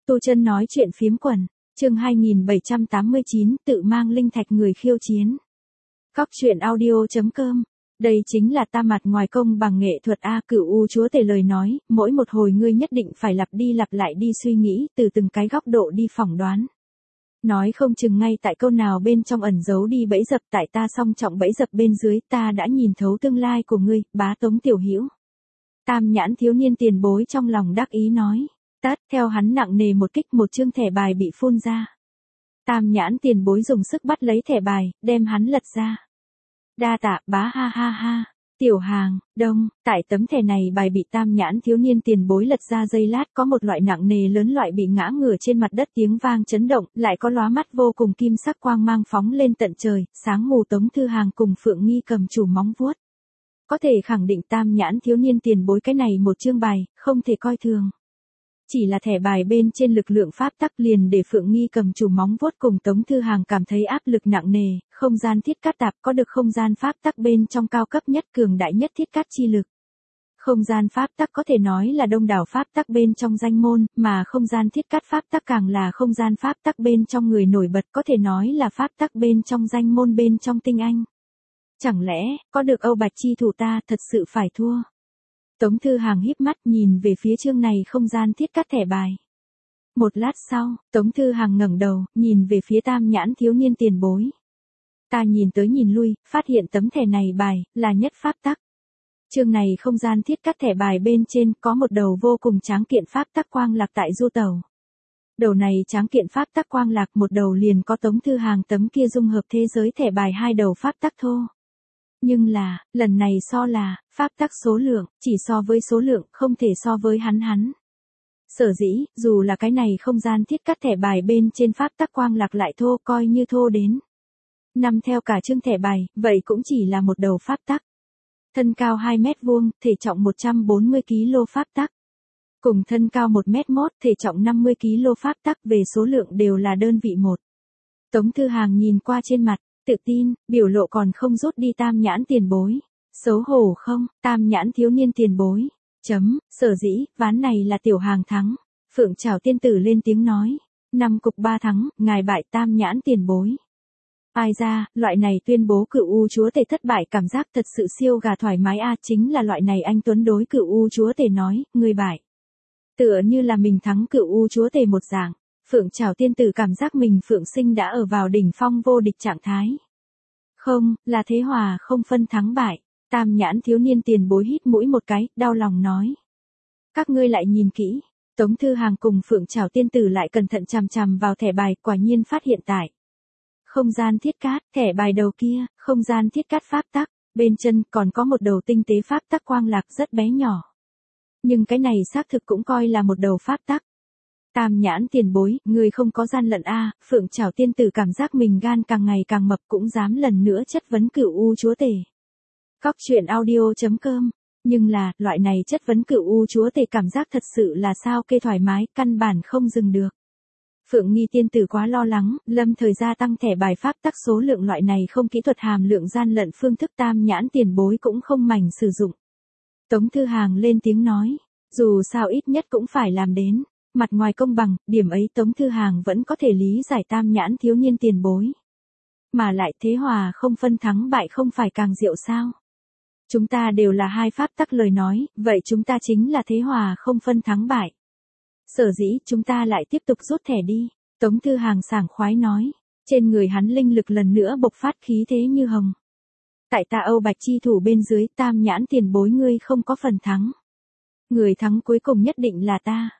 Tu Chân nói chuyện phiếm quần, chương 2789, tự mang linh thạch người khiêu chiến. Cóc truyện audio.com. Đây chính là ta mặt ngoài công bằng nghệ thuật A. Cửu U chúa tể lời nói, mỗi một hồi ngươi nhất định phải lặp đi lặp lại đi suy nghĩ, từ từng cái góc độ đi phỏng đoán. Nói không chừng ngay tại câu nào bên trong ẩn giấu đi bẫy dập, tại ta song trọng bẫy dập bên dưới, ta đã nhìn thấu tương lai của ngươi, bá Tống tiểu hữu. Tam nhãn thiếu niên tiền bối trong lòng đắc ý nói. Tát, theo hắn nặng nề một kích, một chương thẻ bài bị phun ra. Tam nhãn tiền bối dùng sức bắt lấy thẻ bài, đem hắn lật ra. Đa tạ, bá ha ha ha. Tiểu hàng, đông, tại tấm thẻ này bài bị tam nhãn thiếu niên tiền bối lật ra giây lát, có một loại nặng nề lớn loại bị ngã ngửa trên mặt đất tiếng vang chấn động, lại có lóa mắt vô cùng kim sắc quang mang phóng lên tận trời, sáng mù Tống Thư Hàng cùng Phượng Nghi cầm chủ móng vuốt. Có thể khẳng định tam nhãn thiếu niên tiền bối cái này một chương bài, không thể coi thường. Chỉ là thẻ bài bên trên lực lượng pháp tắc liền để Phượng Nghi cầm chủ móng vuốt cùng Tống Thư Hàng cảm thấy áp lực nặng nề, không gian thiết cát tạp có được không gian pháp tắc bên trong cao cấp nhất cường đại nhất thiết cát chi lực. Không gian pháp tắc có thể nói là đông đảo pháp tắc bên trong danh môn, mà không gian thiết cát pháp tắc càng là không gian pháp tắc bên trong người nổi bật, có thể nói là pháp tắc bên trong danh môn bên trong tinh anh. Chẳng lẽ, có được Âu Bạch chi thủ ta thật sự phải thua? Tống Thư Hàng híp mắt nhìn về phía chương này không gian thiết cát thẻ bài. Một lát sau, Tống Thư Hàng ngẩng đầu, nhìn về phía tam nhãn thiếu niên tiền bối. Ta nhìn tới nhìn lui, phát hiện tấm thẻ này bài, là nhất pháp tắc. Chương này không gian thiết cát thẻ bài bên trên có một đầu vô cùng tráng kiện pháp tắc quang lạc tại du tàu. Đầu này tráng kiện pháp tắc quang lạc một đầu liền có Tống Thư Hàng tấm kia dung hợp thế giới thẻ bài hai đầu pháp tắc thô. Nhưng là, lần này so là, pháp tắc số lượng, chỉ so với số lượng, không thể so với hắn. Sở dĩ, dù là cái này không gian thiết cát thẻ bài bên trên pháp tắc quang lạc lại thô coi như thô đến. Nằm theo cả chương thẻ bài, vậy cũng chỉ là một đầu pháp tắc. Thân cao 2 mét vuông, thể trọng 140 kg pháp tắc. Cùng thân cao 1 mét 1, thể trọng 50 kg pháp tắc về số lượng đều là đơn vị một. Tống Thư Hàng nhìn qua trên mặt. Tự tin, biểu lộ còn không rút đi tam nhãn tiền bối. Xấu hổ không, tam nhãn thiếu niên tiền bối. Sở dĩ, ván này là tiểu hàng thắng. Phượng Trảo tiên tử lên tiếng nói. 5 cục 3 thắng, ngài bại tam nhãn tiền bối. Ai ra, loại này tuyên bố Cửu U chúa tể thất bại cảm giác thật sự siêu gà thoải mái a, chính là loại này anh Tuấn đối Cửu U chúa tể nói, người bại. Tựa như là mình thắng Cửu U chúa tể một dạng. Phượng Trảo tiên tử cảm giác mình Phượng Sinh đã ở vào đỉnh phong vô địch trạng thái. Không, là thế hòa không phân thắng bại. Tam nhãn thiếu niên tiền bối hít mũi một cái, đau lòng nói. Các ngươi lại nhìn kỹ. Tống Thư Hàng cùng Phượng Trảo tiên tử lại cẩn thận chằm chằm vào thẻ bài, quả nhiên phát hiện tại. Không gian thiết cát, thẻ bài đầu kia, không gian thiết cát pháp tắc, bên chân còn có một đầu tinh tế pháp tắc quang lạc rất bé nhỏ. Nhưng cái này xác thực cũng coi là một đầu pháp tắc. Tam nhãn tiền bối, người không có gian lận a. Phượng Trảo tiên tử cảm giác mình gan càng ngày càng mập cũng dám lần nữa chất vấn Cửu U chúa tể. Cóc truyện audio.com. Nhưng là, loại này chất vấn Cửu U chúa tể cảm giác thật sự là sao kê thoải mái, căn bản không dừng được. Phượng Nghi tiên tử quá lo lắng, lâm thời gia tăng thẻ bài pháp tắc số lượng loại này không kỹ thuật hàm lượng gian lận phương thức tam nhãn tiền bối cũng không mảnh sử dụng. Tống Thư Hàng lên tiếng nói, dù sao ít nhất cũng phải làm đến. Mặt ngoài công bằng, điểm ấy Tống Thư Hàng vẫn có thể lý giải tam nhãn thiếu niên tiền bối. Mà lại thế hòa không phân thắng bại không phải càng diệu sao? Chúng ta đều là hai pháp tắc lời nói, vậy chúng ta chính là thế hòa không phân thắng bại. Sở dĩ chúng ta lại tiếp tục rút thẻ đi. Tống Thư Hàng sảng khoái nói. Trên người hắn linh lực lần nữa bộc phát khí thế như hồng. Tại ta Âu Bạch chi thủ bên dưới tam nhãn tiền bối ngươi không có phần thắng. Người thắng cuối cùng nhất định là ta.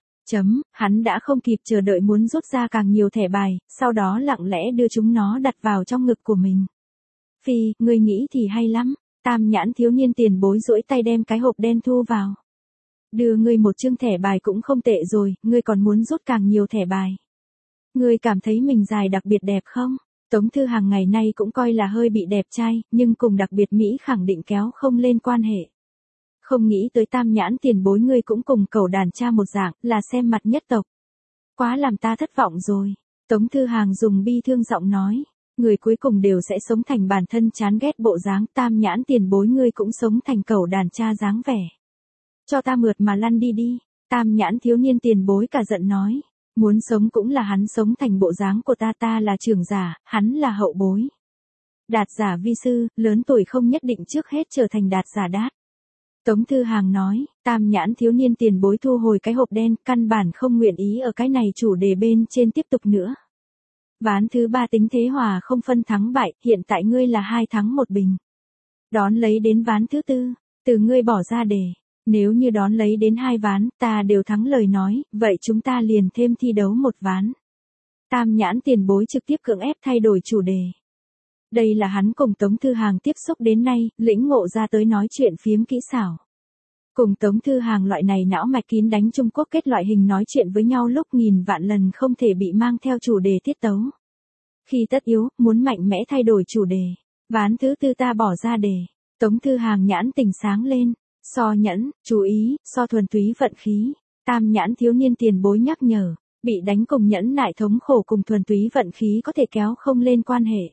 Hắn đã không kịp chờ đợi muốn rút ra càng nhiều thẻ bài, sau đó lặng lẽ đưa chúng nó đặt vào trong ngực của mình. Phi, ngươi nghĩ thì hay lắm. Tam nhãn thiếu niên tiền bối duỗi tay đem cái hộp đen thu vào. Đưa ngươi một chương thẻ bài cũng không tệ rồi, ngươi còn muốn rút càng nhiều thẻ bài. Ngươi cảm thấy mình dài đặc biệt đẹp không? Tống Thư Hàng ngày nay cũng coi là hơi bị đẹp trai, nhưng cùng đặc biệt Mỹ khẳng định kéo không lên quan hệ. Không nghĩ tới tam nhãn tiền bối ngươi cũng cùng cẩu đàn cha một dạng, là xem mặt nhất tộc. Quá làm ta thất vọng rồi. Tống Thư Hàng dùng bi thương giọng nói. Người cuối cùng đều sẽ sống thành bản thân chán ghét bộ dáng, tam nhãn tiền bối ngươi cũng sống thành cẩu đàn cha dáng vẻ. Cho ta mượt mà lăn đi đi. Tam nhãn thiếu niên tiền bối cả giận nói. Muốn sống cũng là hắn sống thành bộ dáng của ta, ta là trưởng giả, hắn là hậu bối. Đạt giả vi sư, lớn tuổi không nhất định trước hết trở thành đạt giả đát. Tống Thư Hàng nói, Tam Nhãn thiếu niên tiền bối thu hồi cái hộp đen, căn bản không nguyện ý ở cái này chủ đề bên trên tiếp tục nữa. Ván thứ 3 tính thế hòa không phân thắng bại, hiện tại ngươi là 2 thắng 1 bình. Đón lấy đến ván thứ 4, từ ngươi bỏ ra đề. Nếu như đón lấy đến 2 ván, ta đều thắng lời nói, vậy chúng ta liền thêm thi đấu 1 ván. Tam Nhãn tiền bối trực tiếp cưỡng ép thay đổi chủ đề. Đây là hắn cùng Tống Thư Hàng tiếp xúc đến nay, lĩnh ngộ ra tới nói chuyện phiếm kỹ xảo. Cùng Tống Thư Hàng loại này não mạch kín đánh Trung Quốc kết loại hình nói chuyện với nhau lúc nghìn vạn lần không thể bị mang theo chủ đề tiết tấu. Khi tất yếu, muốn mạnh mẽ thay đổi chủ đề. Ván thứ 4 ta bỏ ra đề. Tống Thư Hàng nhãn tình sáng lên. So nhẫn, chú ý, so thuần túy vận khí. Tam Nhãn thiếu niên tiền bối nhắc nhở. Bị đánh cùng nhẫn nại thống khổ cùng thuần túy vận khí có thể kéo không lên quan hệ.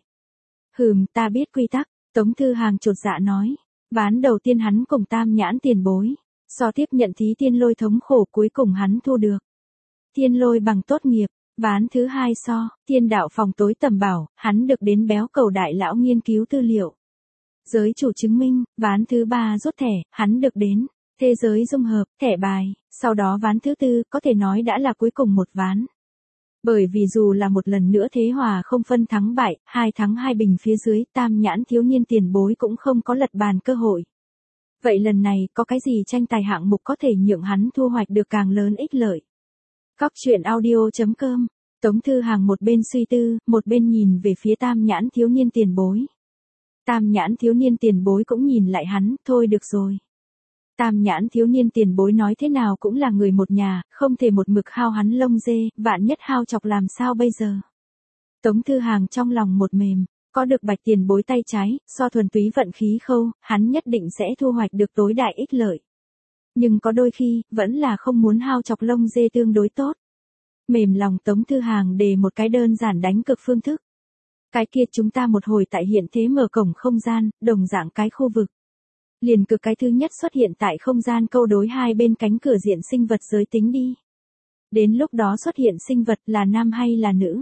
Ta biết quy tắc, Tống Thư Hàng chột dạ nói. Ván đầu tiên hắn cùng Tam Nhãn tiền bối. So tiếp nhận thí tiên lôi thống khổ cuối cùng hắn thu được. Tiên lôi bằng tốt nghiệp. Ván thứ 2 so, thiên đạo phòng tối tầm bảo, hắn được đến béo cầu đại lão nghiên cứu tư liệu. Giới chủ chứng minh, ván thứ 3 rút thẻ, hắn được đến. Thế giới dung hợp, thẻ bài, sau đó ván thứ 4 có thể nói đã là cuối cùng một ván. Bởi vì dù là một lần nữa thế hòa không phân thắng bại, 2 thắng 2 bình phía dưới, Tam Nhãn thiếu niên tiền bối cũng không có lật bàn cơ hội. Vậy lần này có cái gì tranh tài hạng mục có thể nhượng hắn thu hoạch được càng lớn ích lợi? Cóc truyện audio.com. Tống Thư Hàng một bên suy tư, một bên nhìn về phía Tam Nhãn thiếu niên tiền bối. Tam Nhãn thiếu niên tiền bối cũng nhìn lại hắn, thôi được rồi. Tam Nhãn thiếu niên tiền bối nói thế nào cũng là người một nhà, không thể một mực hao hắn lông dê, vạn nhất hao chọc làm sao bây giờ. Tống Thư Hàng trong lòng một mềm, có được Bạch tiền bối tay trái, so thuần túy vận khí khâu, hắn nhất định sẽ thu hoạch được tối đại ích lợi. Nhưng có đôi khi, vẫn là không muốn hao chọc lông dê tương đối tốt. Mềm lòng Tống Thư Hàng đề một cái đơn giản đánh cực phương thức. Cái kia chúng ta một hồi tại hiện thế mở cổng không gian, đồng dạng cái khu vực. Liền cực cái thứ nhất xuất hiện tại không gian câu đối hai bên cánh cửa diện sinh vật giới tính đi. Đến lúc đó xuất hiện sinh vật là nam hay là nữ?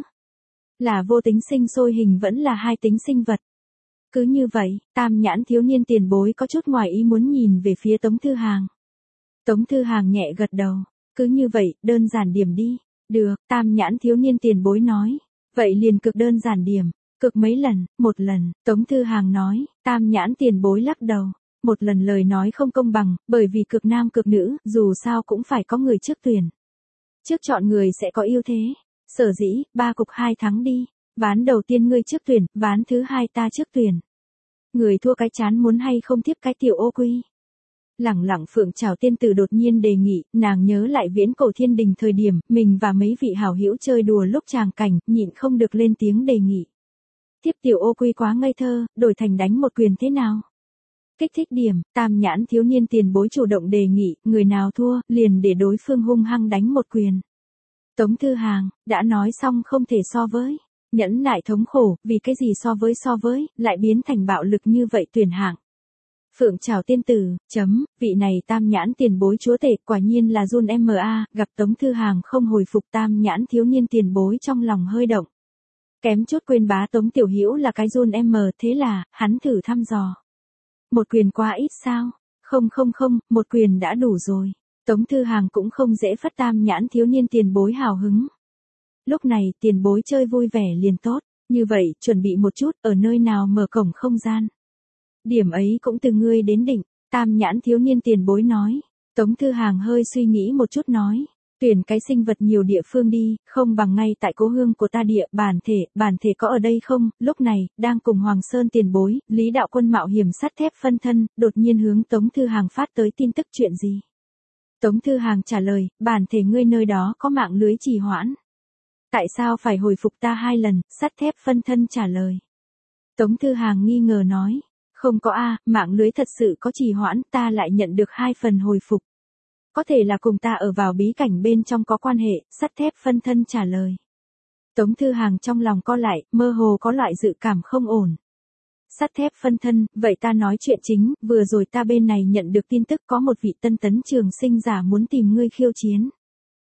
Là vô tính sinh sôi hình vẫn là hai tính sinh vật? Cứ như vậy, Tam Nhãn thiếu niên tiền bối có chút ngoài ý muốn nhìn về phía Tống Thư Hàng. Tống Thư Hàng nhẹ gật đầu. Cứ như vậy, đơn giản điểm đi. Được, Tam Nhãn thiếu niên tiền bối nói. Vậy liền cực đơn giản điểm. Cực mấy lần, một lần, Tống Thư Hàng nói. Tam Nhãn tiền bối lắc đầu. Một lần lời nói không công bằng, bởi vì cực nam cực nữ, dù sao cũng phải có người trước tuyển. Trước chọn người sẽ có ưu thế. Sở dĩ, 3 cục 2 thắng đi. Ván đầu tiên ngươi trước tuyển, ván thứ 2 ta trước tuyển. Người thua cái chán muốn hay không tiếp cái tiểu ô quy. Lẳng lặng Phượng Trảo tiên tử đột nhiên đề nghị, nàng nhớ lại viễn cổ thiên đình thời điểm, mình và mấy vị hảo hữu chơi đùa lúc tràng cảnh, nhịn không được lên tiếng đề nghị. Tiếp tiểu ô quy quá ngây thơ, đổi thành đánh một quyền thế nào? Kích thích điểm, Tam Nhãn thiếu niên tiền bối chủ động đề nghị, người nào thua, liền để đối phương hung hăng đánh một quyền. Tống Thư Hàng, đã nói xong không thể so với. Nhẫn nại thống khổ, vì cái gì so với, lại biến thành bạo lực như vậy tuyển hạng. Phượng Trảo tiên tử, vị này Tam Nhãn tiền bối chúa tể, quả nhiên là run MA, gặp Tống Thư Hàng không hồi phục Tam Nhãn thiếu niên tiền bối trong lòng hơi động. Kém chút quên bá Tống Tiểu Hữu là cái run thế là, hắn thử thăm dò. Một quyền quá ít sao? Không, một quyền đã đủ rồi. Tống Thư Hàng cũng không dễ phất Tam Nhãn thiếu niên tiền bối hào hứng. Lúc này, tiền bối chơi vui vẻ liền tốt. Như vậy, chuẩn bị một chút, ở nơi nào mở cổng không gian. Điểm ấy cũng từ ngươi đến định, Tam Nhãn thiếu niên tiền bối nói. Tống Thư Hàng hơi suy nghĩ một chút nói. Tuyển cái sinh vật nhiều địa phương đi, không bằng ngay tại cố hương của ta địa, bản thể có ở đây không? Lúc này, đang cùng Hoàng Sơn tiền bối, Lý Đạo Quân mạo hiểm sắt thép phân thân, đột nhiên hướng Tống Thư Hàng phát tới tin tức chuyện gì? Tống Thư Hàng trả lời, bản thể ngươi nơi đó có mạng lưới trì hoãn. Tại sao phải hồi phục ta 2 lần? Sắt thép phân thân trả lời. Tống Thư Hàng nghi ngờ nói, không có mạng lưới thật sự có trì hoãn, ta lại nhận được 2 phần hồi phục. Có thể là cùng ta ở vào bí cảnh bên trong có quan hệ, sắt thép phân thân trả lời. Tống Thư Hàng trong lòng co lại, mơ hồ có loại dự cảm không ổn. Sắt thép phân thân, vậy ta nói chuyện chính, vừa rồi ta bên này nhận được tin tức có một vị tân tấn trường sinh giả muốn tìm ngươi khiêu chiến.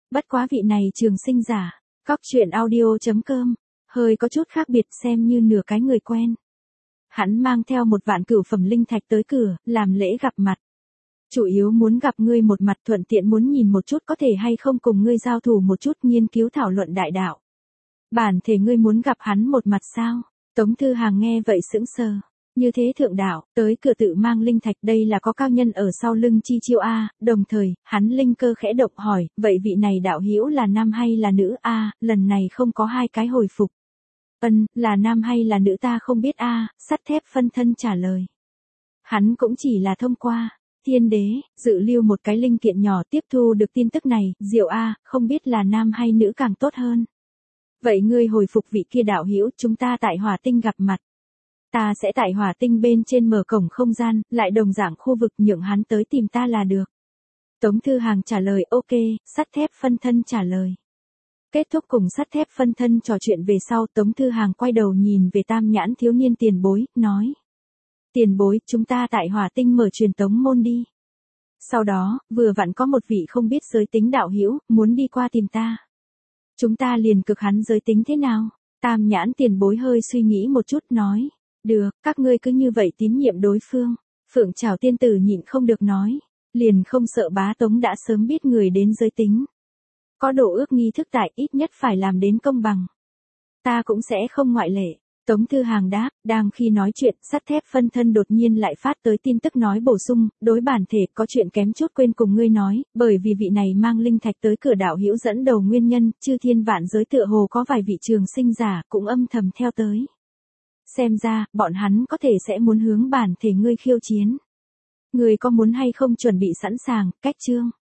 Bất quá vị này trường sinh giả, Cóc truyện audio.com, hơi có chút khác biệt xem như nửa cái người quen. Hắn mang theo 1 vạn cửu phẩm linh thạch tới cửa, làm lễ gặp mặt. Chủ yếu muốn gặp ngươi một mặt, thuận tiện muốn nhìn một chút có thể hay không cùng ngươi giao thủ một chút, nghiên cứu thảo luận đại đạo. Bản thể ngươi muốn gặp hắn một mặt sao? Tống Thư Hàng nghe vậy sững sờ. Như thế thượng đạo, tới cửa tự mang linh thạch, đây là có cao nhân ở sau lưng chi chiêu a. Đồng thời, hắn linh cơ khẽ động hỏi, vậy vị này đạo hữu là nam hay là nữ a? Lần này không có 2 cái hồi phục. Là nam hay là nữ ta không biết a. Sắt thép phân thân trả lời. Hắn cũng chỉ là thông qua Thiên Đế dự lưu một cái linh kiện nhỏ tiếp thu được tin tức này, diệu a, không biết là nam hay nữ càng tốt hơn. Vậy ngươi hồi phục vị kia đạo hữu, chúng ta tại Hỏa Tinh gặp mặt. Ta sẽ tại Hỏa Tinh bên trên mở cổng không gian, lại đồng dạng khu vực, nhượng hắn tới tìm ta là được. Tống Thư Hàng trả lời ok. Sắt thép phân thân trả lời. Kết thúc cùng sắt thép phân thân trò chuyện về sau, Tống Thư Hàng quay đầu nhìn về Tam Nhãn thiếu niên tiền bối, nói. Tiền bối, chúng ta tại Hỏa Tinh mở truyền tống môn đi. Sau đó, vừa vặn có một vị không biết giới tính đạo hữu muốn đi qua tìm ta. Chúng ta liền cực hắn giới tính thế nào? Tam Nhãn tiền bối hơi suy nghĩ một chút nói. Được, các ngươi cứ như vậy tín nhiệm đối phương. Phượng Trảo tiên tử nhịn không được nói. Liền không sợ bá Tống đã sớm biết người đến giới tính. Có độ ước nghi thức tại, ít nhất phải làm đến công bằng. Ta cũng sẽ không ngoại lệ. Tống Thư Hàng đáp, đang khi nói chuyện, sắt thép phân thân đột nhiên lại phát tới tin tức nói bổ sung, đối bản thể có chuyện kém chút quên cùng ngươi nói, bởi vì vị này mang linh thạch tới cửa đạo hữu dẫn đầu nguyên nhân, chư thiên vạn giới tựa hồ có vài vị trường sinh giả cũng âm thầm theo tới. Xem ra, bọn hắn có thể sẽ muốn hướng bản thể ngươi khiêu chiến. Ngươi có muốn hay không chuẩn bị sẵn sàng, cách chương.